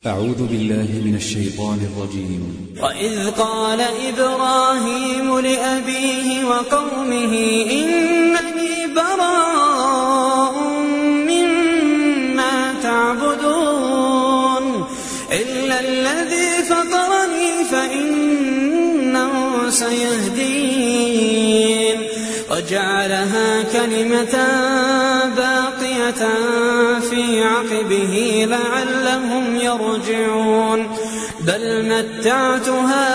أعوذ بالله من الشيطان الرجيم. وإذ قال إبراهيم لأبيه وقومه إنني براء مما تعبدون إلا الذي فطرني فإنه سيهدين وجعلها كلمة باقية في عقبه لعلهم يرجعون بل متعت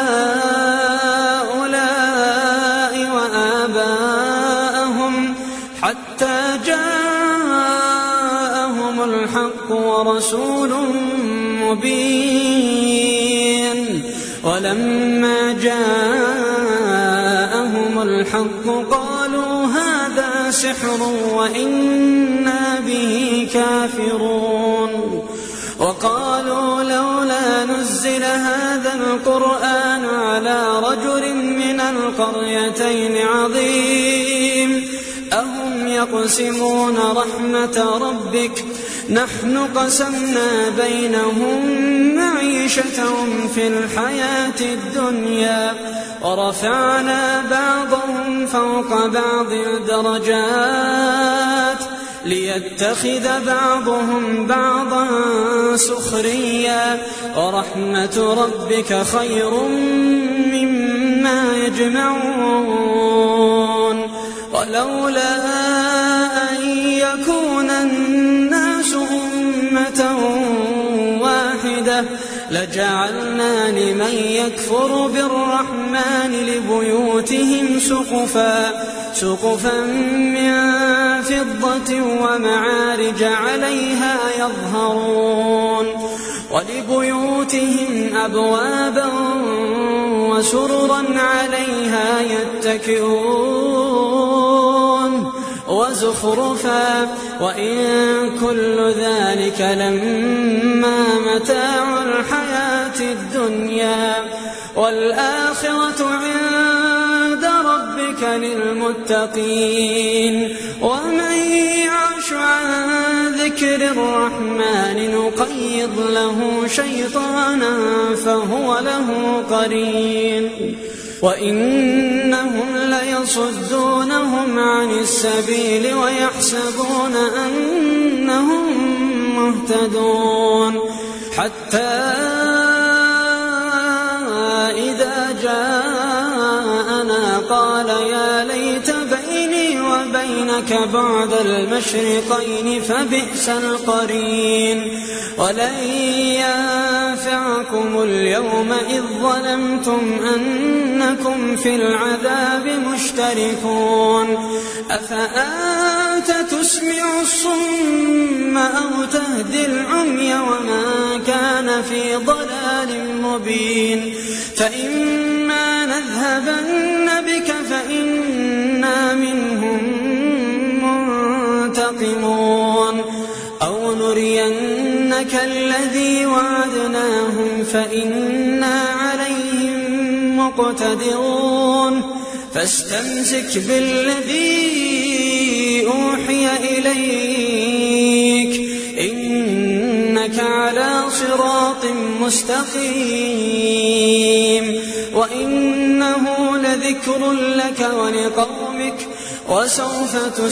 هؤلاء وآباءهم حتى جاءهم الحق ورسول مبين ولما جاءهم الحق قالوا هذا سحر وإنا به كافرون وقالوا لولا نزل هذا القرآن على رجل من القريتين عظيم أهم يقسمون رحمة ربك نحن قسمنا بينهم معيشتهم في الحياة الدنيا ورفعنا بعضهم فوق بعض درجات ليتخذ بعضهم بعضا سخريا ورحمة ربك خير مما يجمعون ولولا أن يكون الناس أمة واحدة لجعلنا لمن يكفر بالرحمن لبيوتهم سقفا من فضة ومعارج عليها يظهرون ولبيوتهم أبوابا وسررا عليها يتكئون وزخرفا وإن كل ذلك لما متاع الحياة الدنيا والآخرة عند ربك للمتقين ومن يعش عن ذكر الرحمن نقيض له شيطانا فهو له قرين وإنهم ليصدونهم عن السبيل ويحسبون أنهم مهتدون حتى إذا جاءنا قال يا ليت بيني وبينك بعد المشرقين فبئس القرين ولن ينفعكم اليوم إذ ظلمتم أنكم في العذاب مشتركون أفأنت تسمع الصم أو تهدي العمي وما كان في ضلال مبين فإما نذهبن بك فإنا منهم منتقمون أو نرينك الذي وعدناهم فإنا عليهم مقتدرون فاستمسك بالذي أوحي إليك إنك على صراط مستقيم وإنه لذكر لك ولقومك وسوف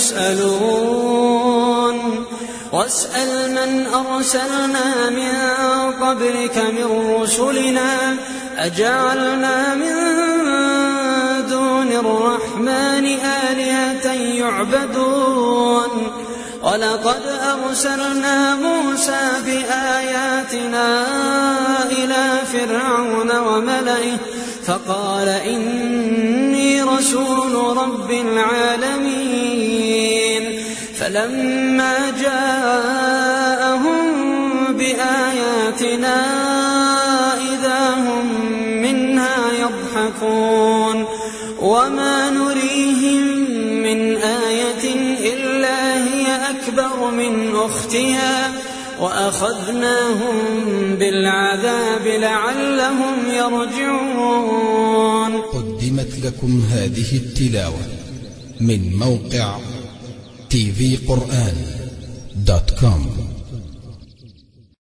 تسألون واسأل من أرسلنا من قبلك من رسلنا أجعلنا من دون الرحمن آلهة يعبدون ولقد أرسلنا موسى بآياتنا إلى فرعون وملئه فقال إني رسول رب العالمين فلما جاءهم بآياتنا إذا هم منها يضحكون وما نريهم من آية إلا هي أكبر من أختها وأخذناهم بالعذاب لعلهم يرجعون. قدمت لكم هذه التلاوة من موقع tvquran.com